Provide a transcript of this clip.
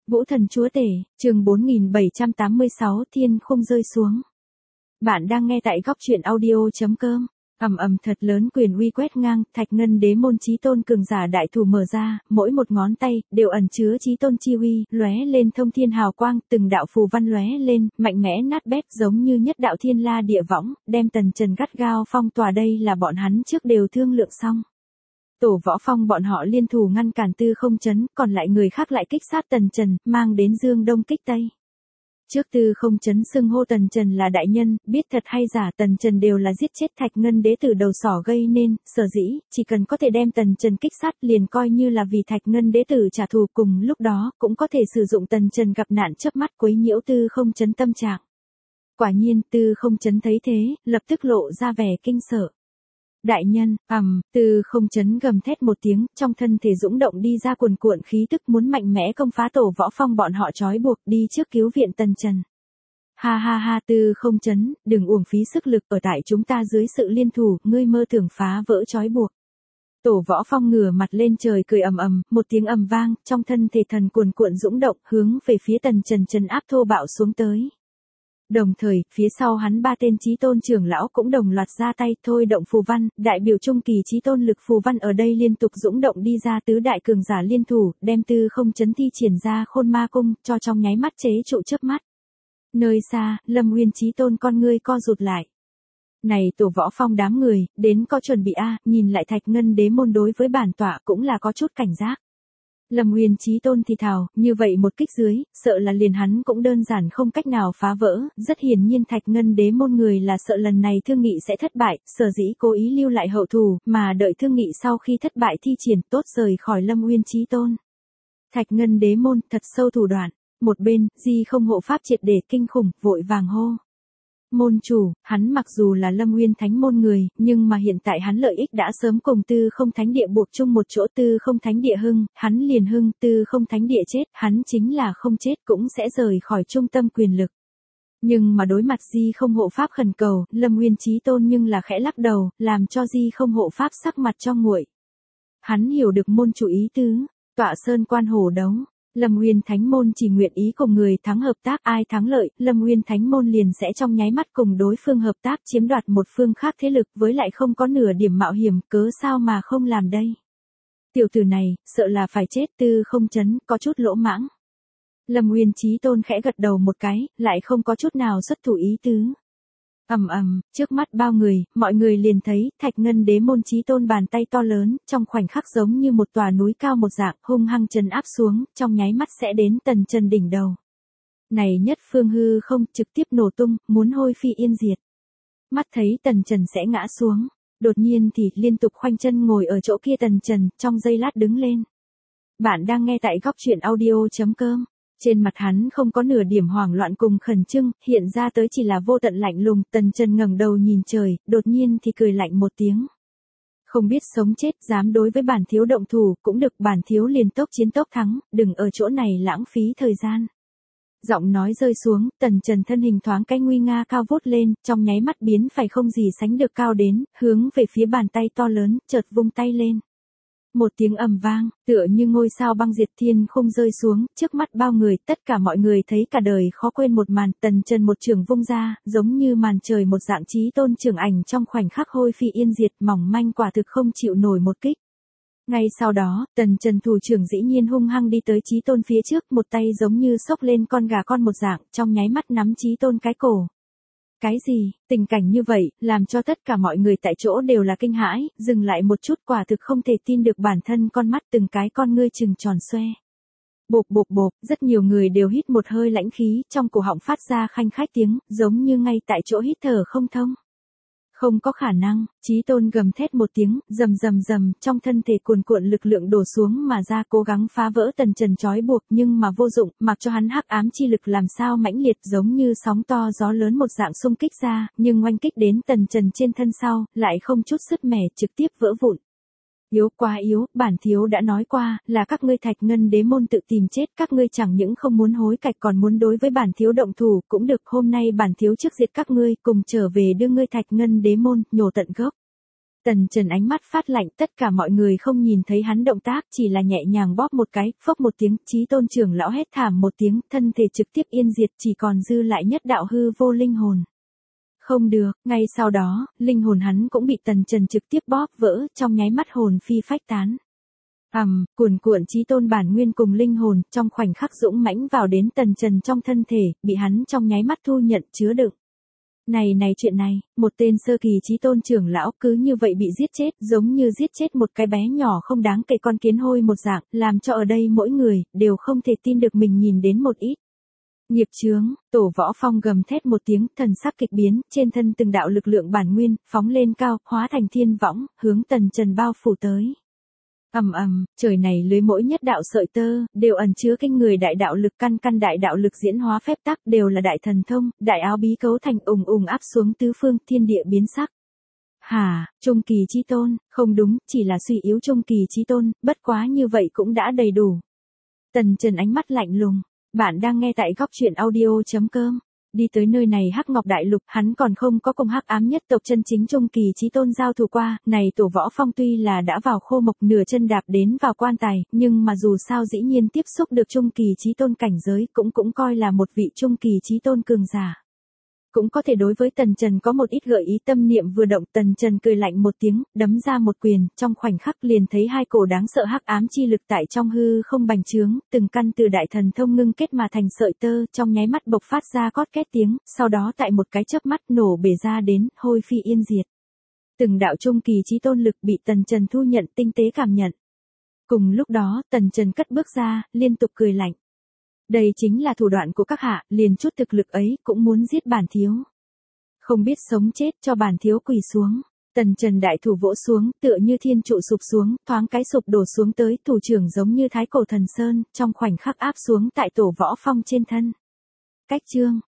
Vũ thần chúa tể, chương 4786 thiên không rơi xuống. Bạn đang nghe tại góc truyện audio.com. Ầm thật lớn quyền uy quét ngang, Thạch Ngân Đế môn chí tôn cường giả đại thủ mở ra, mỗi một ngón tay đều ẩn chứa chí tôn chi uy, lóe lên thông thiên hào quang, từng đạo phù văn lóe lên, mạnh mẽ nát bét giống như nhất đạo thiên la địa võng, đem Tần Trần gắt gao phong tỏa. Đây là bọn hắn trước đều thương lượng xong. Tổ Võ Phong bọn họ liên thủ ngăn cản Tư Không Chấn, còn lại người khác lại kích sát Tần Trần, mang đến Dương Đông kích Tây. Trước Tư Không Chấn xưng hô Tần Trần là đại nhân, biết thật hay giả Tần Trần đều là giết chết Thạch Ngân Đế từ đầu sỏ gây nên, sở dĩ, chỉ cần có thể đem Tần Trần kích sát liền coi như là vì Thạch Ngân Đế tử trả thù, cùng lúc đó, cũng có thể sử dụng Tần Trần gặp nạn chớp mắt quấy nhiễu Tư Không Chấn tâm trạng. Quả nhiên, Tư Không Chấn thấy thế, lập tức lộ ra vẻ kinh sợ. Đại nhân, Tư Không Chấn gầm thét một tiếng, trong thân thể dũng động đi ra cuồn cuộn khí tức muốn mạnh mẽ công phá Tổ Võ Phong bọn họ trói buộc, đi trước cứu viện Tần Trần. Ha ha ha, Tư Không Chấn, đừng uổng phí sức lực, ở tại chúng ta dưới sự liên thủ, ngươi mơ tưởng phá vỡ trói buộc. Tổ Võ Phong ngửa mặt lên trời cười ầm, một tiếng ầm vang, trong thân thể thần cuồn cuộn dũng động, hướng về phía Tần Trần trấn áp thô bạo xuống tới. Đồng thời, phía sau hắn ba tên chí tôn trưởng lão cũng đồng loạt ra tay thôi động phù văn, đại biểu trung kỳ chí tôn lực phù văn ở đây liên tục dũng động đi ra, tứ đại cường giả liên thủ, đem Tư Không Chấn thi triển ra Khôn Ma Cung, cho trong nháy mắt chế trụ chớp mắt. Nơi xa, Lâm Nguyên chí tôn con ngươi co rụt lại. Này Tổ Võ Phong đám người, đến có chuẩn bị nhìn lại Thạch Ngân Đế môn đối với bản tọa cũng là có chút cảnh giác. Lâm Nguyên chí tôn thì thào, như vậy một kích dưới, sợ là liền hắn cũng đơn giản không cách nào phá vỡ, rất hiển nhiên Thạch Ngân Đế môn người là sợ lần này thương nghị sẽ thất bại, sở dĩ cố ý lưu lại hậu thủ, mà đợi thương nghị sau khi thất bại thi triển tốt rời khỏi Lâm Nguyên chí tôn. Thạch Ngân Đế môn thật sâu thủ đoạn, một bên, Di không hộ pháp triệt để kinh khủng, vội vàng hô. Môn chủ, hắn mặc dù là Lâm Nguyên Thánh môn người, nhưng mà hiện tại hắn lợi ích đã sớm cùng Tư Không Thánh Địa buộc chung một chỗ, Tư Không Thánh Địa hưng, hắn liền hưng, Tư Không Thánh Địa chết, hắn chính là không chết cũng sẽ rời khỏi trung tâm quyền lực. Nhưng mà đối mặt Di không hộ pháp khẩn cầu, Lâm Nguyên chí tôn nhưng là khẽ lắc đầu, làm cho Di không hộ pháp sắc mặt cho nguội. Hắn hiểu được môn chủ ý tứ, tọa sơn quan hổ đấu. Lâm Nguyên Thánh môn chỉ nguyện ý cùng người thắng hợp tác, ai thắng lợi, Lâm Nguyên Thánh môn liền sẽ trong nháy mắt cùng đối phương hợp tác chiếm đoạt một phương khác thế lực, với lại không có nửa điểm mạo hiểm, cớ sao mà không làm đây. Tiểu tử này, sợ là phải chết. Tư Không Chấn, có chút lỗ mãng. Lâm Nguyên chí tôn khẽ gật đầu một cái, lại không có chút nào xuất thủ ý tứ. Trước mắt bao người, mọi người liền thấy, Thạch Ngân Đế môn chí tôn bàn tay to lớn, trong khoảnh khắc giống như một tòa núi cao một dạng, hung hăng trấn áp xuống, trong nháy mắt sẽ đến Tần Trần đỉnh đầu. Này nhất phương hư không, trực tiếp nổ tung, muốn hôi phi yên diệt. Mắt thấy Tần Trần sẽ ngã xuống, đột nhiên thì liên tục khoanh chân ngồi ở chỗ kia Tần Trần, trong giây lát đứng lên. Bạn đang nghe tại góc truyện audio.com. Trên mặt hắn không có nửa điểm hoảng loạn cùng khẩn trương, hiện ra tới chỉ là vô tận lạnh lùng. Tần Trần ngẩng đầu nhìn trời, đột nhiên thì cười lạnh một tiếng. Không biết sống chết, dám đối với bản thiếu động thủ, cũng được, bản thiếu liền tốc chiến tốc thắng, đừng ở chỗ này lãng phí thời gian. Giọng nói rơi xuống, Tần Trần thân hình thoáng cái nguy nga cao vút lên, trong nháy mắt biến phải không gì sánh được cao đến, hướng về phía bàn tay to lớn, chợt vung tay lên. Một tiếng ầm vang, tựa như ngôi sao băng diệt thiên không rơi xuống, trước mắt bao người, tất cả mọi người thấy cả đời khó quên một màn, Tần Trần một trường vung ra, giống như màn trời một dạng chí tôn trường ảnh trong khoảnh khắc hôi phi yên diệt, mỏng manh quả thực không chịu nổi một kích. Ngay sau đó, Tần Trần thủ trưởng dĩ nhiên hung hăng đi tới chí tôn phía trước, một tay giống như xốc lên con gà con một dạng, trong nháy mắt nắm chí tôn cái cổ. Cái gì, tình cảnh như vậy, làm cho tất cả mọi người tại chỗ đều là kinh hãi, dừng lại một chút, quả thực không thể tin được bản thân con mắt, từng cái con ngươi trừng tròn xoe. Bộp, rất nhiều người đều hít một hơi lãnh khí, trong cổ họng phát ra khanh khách tiếng, giống như ngay tại chỗ hít thở không thông. Không có khả năng, chí tôn gầm thét một tiếng, rầm, trong thân thể cuồn cuộn lực lượng đổ xuống mà ra, cố gắng phá vỡ Tần Trần trói buộc, nhưng mà vô dụng, mặc cho hắn hắc ám chi lực làm sao mãnh liệt, giống như sóng to gió lớn một dạng xung kích ra, nhưng oanh kích đến Tần Trần trên thân sau, lại không chút sứt mẻ, trực tiếp vỡ vụn. Yếu quá yếu, bản thiếu đã nói qua, là các ngươi Thạch Ngân Đế môn tự tìm chết, các ngươi chẳng những không muốn hối cải còn muốn đối với bản thiếu động thủ, cũng được, hôm nay bản thiếu trước diệt các ngươi, cùng trở về đưa ngươi Thạch Ngân Đế môn, nhổ tận gốc. Tần Trần ánh mắt phát lạnh, tất cả mọi người không nhìn thấy hắn động tác, chỉ là nhẹ nhàng bóp một cái, phốc một tiếng, Chí Tôn trưởng lão hét thảm một tiếng, thân thể trực tiếp yên diệt, chỉ còn dư lại nhất đạo hư vô linh hồn. Không được, ngay sau đó, linh hồn hắn cũng bị Tần Trần trực tiếp bóp vỡ, trong nháy mắt hồn phi phách tán. Cuồn cuộn Chí Tôn bản nguyên cùng linh hồn, trong khoảnh khắc dũng mãnh vào đến Tần Trần trong thân thể, bị hắn trong nháy mắt thu nhận chứa đựng. Này chuyện này, một tên sơ kỳ Chí Tôn trưởng lão cứ như vậy bị giết chết, giống như giết chết một cái bé nhỏ không đáng kể con kiến hôi một dạng, làm cho ở đây mỗi người, đều không thể tin được mình nhìn đến một ít. Nghiệp chướng, Tổ Võ Phong gầm thét một tiếng, thần sắc kịch biến, trên thân từng đạo lực lượng bản nguyên, phóng lên cao, hóa thành thiên võng, hướng Tần Trần bao phủ tới. Trời này lưới mỗi nhất đạo sợi tơ, đều ẩn chứa kinh người đại đạo lực, căn đại đạo lực diễn hóa phép tắc, đều là đại thần thông, đại áo bí cấu thành ùng áp xuống tứ phương, thiên địa biến sắc. Trung kỳ Chí Tôn, không đúng, chỉ là suy yếu trung kỳ Chí Tôn, bất quá như vậy cũng đã đầy đủ. Tần Trần ánh mắt lạnh lùng, bạn đang nghe tại góc truyện audio.com. Đi tới nơi này Hắc Ngọc Đại Lục, hắn còn không có cùng Hắc Ám nhất tộc chân chính trung kỳ Chí Tôn giao thủ qua, này Tổ Võ Phong tuy là đã vào khô mộc nửa chân đạp đến vào quan tài, nhưng mà dù sao dĩ nhiên tiếp xúc được trung kỳ Chí Tôn cảnh giới, cũng coi là một vị trung kỳ Chí Tôn cường giả. Cũng có thể đối với Tần Trần có một ít gợi ý, tâm niệm vừa động, Tần Trần cười lạnh một tiếng, đấm ra một quyền, trong khoảnh khắc liền thấy hai cổ đáng sợ hắc ám chi lực tại trong hư không bành trướng, từng căn từ đại thần thông ngưng kết mà thành sợi tơ, trong nháy mắt bộc phát ra cót két tiếng, sau đó tại một cái chớp mắt nổ bể ra đến, hôi phi yên diệt. Từng đạo trung kỳ Chí Tôn lực bị Tần Trần thu nhận, tinh tế cảm nhận. Cùng lúc đó, Tần Trần cất bước ra, liên tục cười lạnh. Đây chính là thủ đoạn của các hạ, liền chút thực lực ấy, cũng muốn giết bản thiếu. Không biết sống chết, cho bản thiếu quỳ xuống. Tần Trần đại thủ vỗ xuống, tựa như thiên trụ sụp xuống, thoáng cái sụp đổ xuống tới, thủ trưởng giống như thái cổ thần sơn, trong khoảnh khắc áp xuống tại Tổ Võ Phong trên thân. Cách chương,